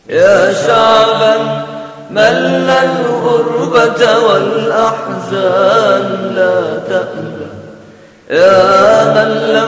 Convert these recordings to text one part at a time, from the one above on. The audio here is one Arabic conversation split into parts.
يا شعبا مل الغربة والأحزان لا تأمن، يا من لم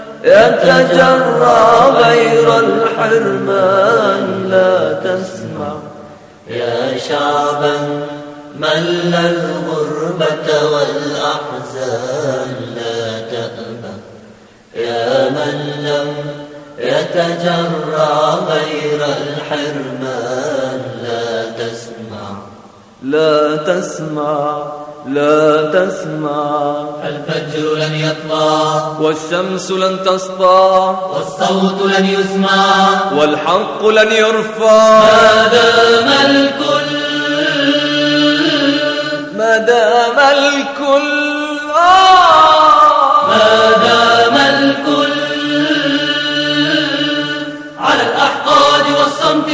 يتجرى غير الحرمان لا تسمع. يا شعبا مل الغربة والأحزان لا تأمن، يا من لم يتجرى غير الحرمان لا تسمع. لا تسمع لا تسمع. الفجر لن يطلع والشمس لن تسطع والصوت لن يسمع والحق لن يرفع ما دام الكل ما دام الكل ما دام الكل على الأحقاد والصمت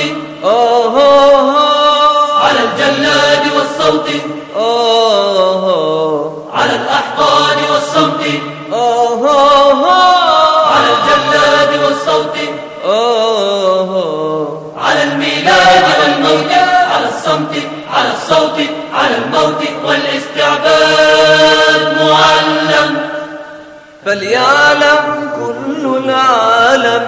على الجلاد والصوت على الأحقاد والصمت على الجلاد والصوت على الميلاد والموت على الصمت على الصوت على الموت والاستعباد معلم. فليعلم كل العالم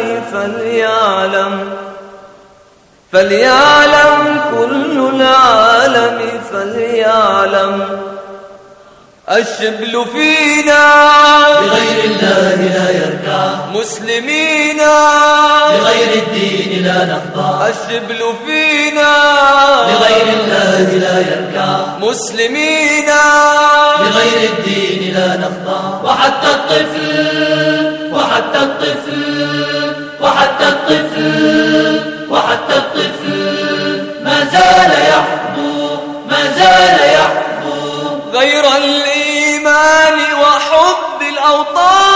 فليعلم كل العالم فليعلم الشبل فينا لغير الله لا يركع مسلمين لغير الدين لا نخضع الشبل فينا لغير الله لا يركع مسلمين لغير الدين لا نخضع. وحتى الطفل وحتى الطفل وحتى الطفل وحتى الطفل ما زال يحبو غير الإيمان وحب الأوطان